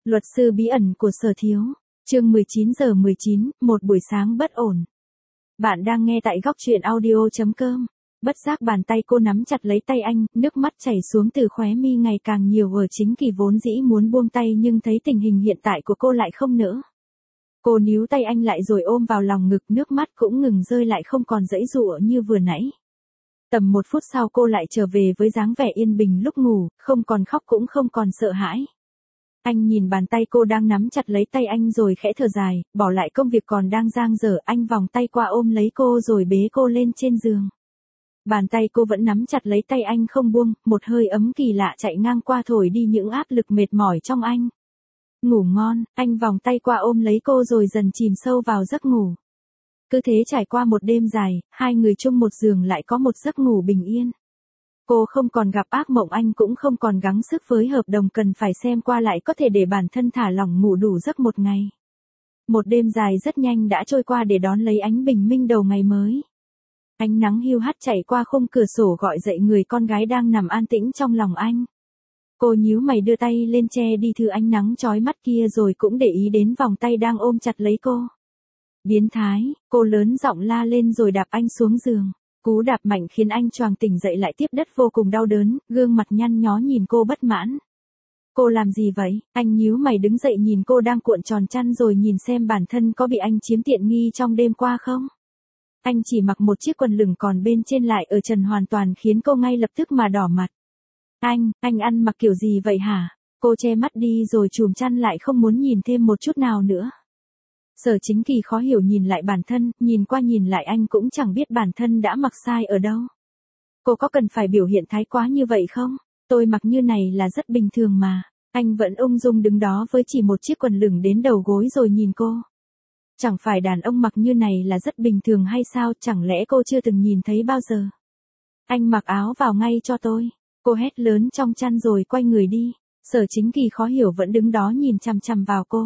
Luật sư bí ẩn của Sở Thiếu, chương 19:19, một buổi sáng bất ổn. Bạn đang nghe tại góc truyện audio.com. Bất giác bàn tay cô nắm chặt lấy tay anh, nước mắt chảy xuống từ khóe mi ngày càng nhiều ở chính kỳ vốn dĩ muốn buông tay nhưng thấy tình hình hiện tại của cô lại không nỡ. Cô níu tay anh lại rồi ôm vào lòng ngực, nước mắt cũng ngừng rơi lại không còn giãy giụa như vừa nãy. Tầm 1 phút sau cô lại trở về với dáng vẻ yên bình lúc ngủ, không còn khóc cũng không còn sợ hãi. Anh nhìn bàn tay cô đang nắm chặt lấy tay anh rồi khẽ thở dài, bỏ lại công việc còn đang dang dở, anh vòng tay qua ôm lấy cô rồi bế cô lên trên giường. Bàn tay cô vẫn nắm chặt lấy tay anh không buông, một hơi ấm kỳ lạ chạy ngang qua thổi đi những áp lực mệt mỏi trong anh. Ngủ ngon, anh vòng tay qua ôm lấy cô rồi dần chìm sâu vào giấc ngủ. Cứ thế trải qua một đêm dài, hai người chung một giường lại có một giấc ngủ bình yên. Cô không còn gặp ác mộng, anh cũng không còn gắng sức với hợp đồng cần phải xem qua lại có thể để bản thân thả lỏng ngủ đủ giấc một ngày. Một đêm dài rất nhanh đã trôi qua để đón lấy ánh bình minh đầu ngày mới. Ánh nắng hiu hắt chạy qua khung cửa sổ gọi dậy người con gái đang nằm an tĩnh trong lòng anh. Cô nhíu mày đưa tay lên che đi thứ ánh nắng chói mắt kia rồi cũng để ý đến vòng tay đang ôm chặt lấy cô. Biến thái, cô lớn giọng la lên rồi đạp anh xuống giường. Cú đạp mạnh khiến anh choàng tỉnh dậy lại tiếp đất vô cùng đau đớn, gương mặt nhăn nhó nhìn cô bất mãn. Cô làm gì vậy? Anh nhíu mày đứng dậy nhìn cô đang cuộn tròn chăn rồi nhìn xem bản thân có bị anh chiếm tiện nghi trong đêm qua không? Anh chỉ mặc một chiếc quần lửng còn bên trên lại ở trần hoàn toàn khiến cô ngay lập tức mà đỏ mặt. Anh ăn mặc kiểu gì vậy hả? Cô che mắt đi rồi chùm chăn lại không muốn nhìn thêm một chút nào nữa. Sở Chính Kỳ khó hiểu nhìn lại bản thân, nhìn qua nhìn lại anh cũng chẳng biết bản thân đã mặc sai ở đâu. Cô có cần phải biểu hiện thái quá như vậy không? Tôi mặc như này là rất bình thường mà. Anh vẫn ung dung đứng đó với chỉ một chiếc quần lửng đến đầu gối rồi nhìn cô. Chẳng phải đàn ông mặc như này là rất bình thường hay sao, chẳng lẽ cô chưa từng nhìn thấy bao giờ? Anh mặc áo vào ngay cho tôi. Cô hét lớn trong chăn rồi quay người đi. Sở Chính Kỳ khó hiểu vẫn đứng đó nhìn chằm chằm vào cô.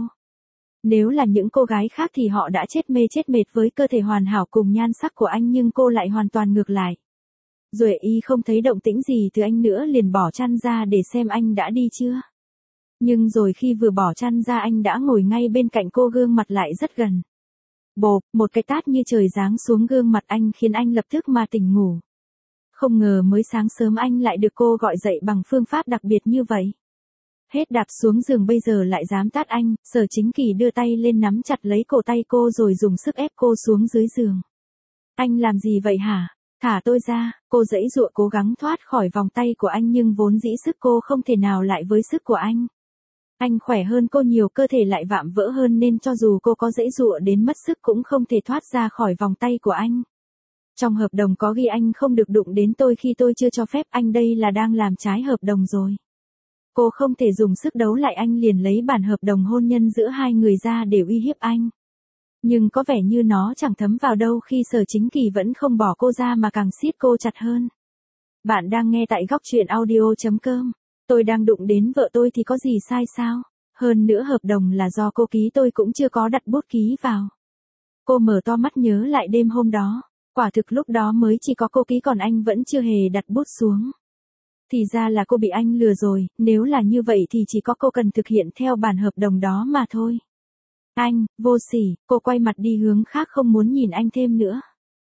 Nếu là những cô gái khác thì họ đã chết mệt với cơ thể hoàn hảo cùng nhan sắc của anh, nhưng cô lại hoàn toàn ngược lại. Duệ Y không thấy động tĩnh gì từ anh nữa liền bỏ chăn ra để xem anh đã đi chưa. Nhưng rồi khi vừa bỏ chăn ra anh đã ngồi ngay bên cạnh cô, gương mặt lại rất gần. Bộp, một cái tát như trời giáng xuống gương mặt anh khiến anh lập tức mà tỉnh ngủ. Không ngờ mới sáng sớm anh lại được cô gọi dậy bằng phương pháp đặc biệt như vậy. Hết đạp xuống giường bây giờ lại dám tát anh, Sở Chính Kỳ đưa tay lên nắm chặt lấy cổ tay cô rồi dùng sức ép cô xuống dưới giường. Anh làm gì vậy hả? Thả tôi ra, cô giãy giụa cố gắng thoát khỏi vòng tay của anh nhưng vốn dĩ sức cô không thể nào lại với sức của anh. Anh khỏe hơn cô nhiều, cơ thể lại vạm vỡ hơn nên cho dù cô có giãy giụa đến mất sức cũng không thể thoát ra khỏi vòng tay của anh. Trong hợp đồng có ghi anh không được đụng đến tôi khi tôi chưa cho phép, anh đây là đang làm trái hợp đồng rồi. Cô không thể dùng sức đấu lại, anh liền lấy bản hợp đồng hôn nhân giữa hai người ra để uy hiếp anh. Nhưng có vẻ như nó chẳng thấm vào đâu khi Sở Chính Kỳ vẫn không bỏ cô ra mà càng siết cô chặt hơn. Bạn đang nghe tại góc truyện audio.com. Tôi đang đụng đến vợ tôi thì có gì sai sao? Hơn nữa hợp đồng là do cô ký, tôi cũng chưa có đặt bút ký vào. Cô mở to mắt nhớ lại đêm hôm đó. Quả thực lúc đó mới chỉ có cô ký còn anh vẫn chưa hề đặt bút xuống. Thì ra là cô bị anh lừa rồi, nếu là như vậy thì chỉ có cô cần thực hiện theo bản hợp đồng đó mà thôi. Anh, vô sỉ, cô quay mặt đi hướng khác không muốn nhìn anh thêm nữa.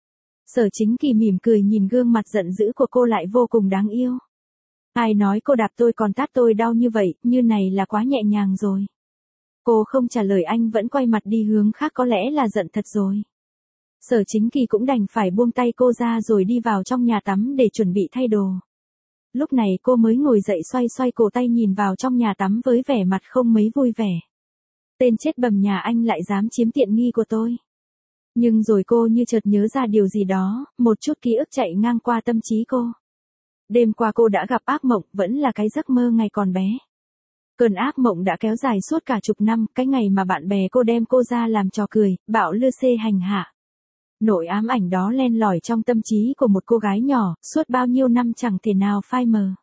Sở Chính Kỳ mỉm cười nhìn gương mặt giận dữ của cô lại vô cùng đáng yêu. Ai nói cô đạp tôi còn tát tôi đau như vậy, như này là quá nhẹ nhàng rồi. Cô không trả lời, anh vẫn quay mặt đi hướng khác, có lẽ là giận thật rồi. Sở Chính Kỳ cũng đành phải buông tay cô ra rồi đi vào trong nhà tắm để chuẩn bị thay đồ. Lúc này cô mới ngồi dậy xoay cổ tay nhìn vào trong nhà tắm với vẻ mặt không mấy vui vẻ. Tên chết bầm nhà anh lại dám chiếm tiện nghi của tôi. Nhưng rồi cô như chợt nhớ ra điều gì đó, một chút ký ức chạy ngang qua tâm trí cô. Đêm qua cô đã gặp ác mộng, vẫn là cái giấc mơ ngày còn bé. Cơn ác mộng đã kéo dài suốt cả chục năm, cái ngày mà bạn bè cô đem cô ra làm trò cười, bạo lư xê hành hạ. Nỗi ám ảnh đó len lỏi trong tâm trí của một cô gái nhỏ, suốt bao nhiêu năm chẳng thể nào phai mờ.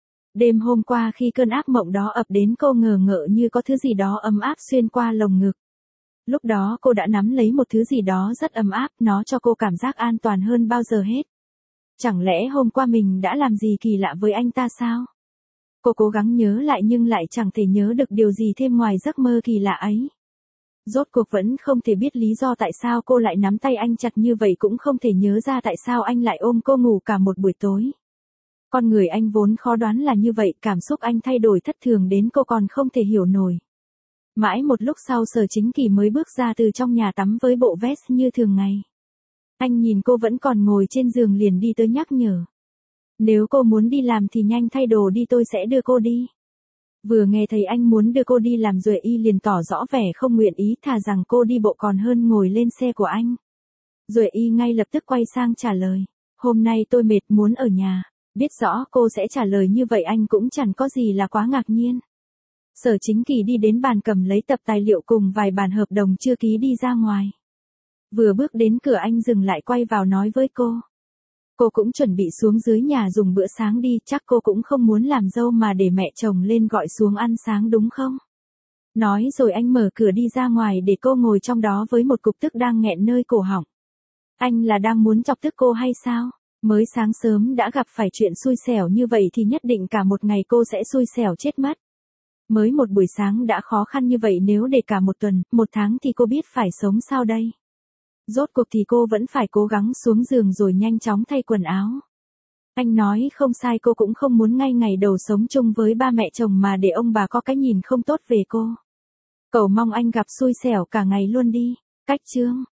Đêm hôm qua khi cơn ác mộng đó ập đến, cô ngờ ngợ như có thứ gì đó ấm áp xuyên qua lồng ngực. Lúc đó cô đã nắm lấy một thứ gì đó rất ấm áp, nó cho cô cảm giác an toàn hơn bao giờ hết. Chẳng lẽ hôm qua mình đã làm gì kỳ lạ với anh ta sao? Cô cố gắng nhớ lại nhưng lại chẳng thể nhớ được điều gì thêm ngoài giấc mơ kỳ lạ ấy. Rốt cuộc vẫn không thể biết lý do tại sao cô lại nắm tay anh chặt như vậy, cũng không thể nhớ ra tại sao anh lại ôm cô ngủ cả một buổi tối. Con người anh vốn khó đoán là như vậy, cảm xúc anh thay đổi thất thường đến cô còn không thể hiểu nổi. Mãi một lúc sau Sở Chính Kỳ mới bước ra từ trong nhà tắm với bộ vest như thường ngày. Anh nhìn cô vẫn còn ngồi trên giường liền đi tới nhắc nhở. Nếu cô muốn đi làm thì nhanh thay đồ đi, tôi sẽ đưa cô đi. Vừa nghe thấy anh muốn đưa cô đi làm, Duệ Y liền tỏ rõ vẻ không nguyện ý, thà rằng cô đi bộ còn hơn ngồi lên xe của anh. Duệ Y ngay lập tức quay sang trả lời. Hôm nay tôi mệt muốn ở nhà. Biết rõ cô sẽ trả lời như vậy anh cũng chẳng có gì là quá ngạc nhiên. Sở Chính Kỳ đi đến bàn cầm lấy tập tài liệu cùng vài bản hợp đồng chưa ký đi ra ngoài. Vừa bước đến cửa anh dừng lại quay vào nói với cô. Cô cũng chuẩn bị xuống dưới nhà dùng bữa sáng đi, chắc cô cũng không muốn làm dâu mà để mẹ chồng lên gọi xuống ăn sáng đúng không? Nói rồi anh mở cửa đi ra ngoài để cô ngồi trong đó với một cục tức đang nghẹn nơi cổ họng. Anh là đang muốn chọc tức cô hay sao? Mới sáng sớm đã gặp phải chuyện xui xẻo như vậy thì nhất định cả một ngày cô sẽ xui xẻo chết mất. Mới một buổi sáng đã khó khăn như vậy, nếu để cả một tuần, một tháng thì cô biết phải sống sao đây? Rốt cuộc thì cô vẫn phải cố gắng xuống giường rồi nhanh chóng thay quần áo. Anh nói không sai, cô cũng không muốn ngay ngày đầu sống chung với ba mẹ chồng mà để ông bà có cái nhìn không tốt về cô. Cầu mong anh gặp xui xẻo cả ngày luôn đi. Cách chương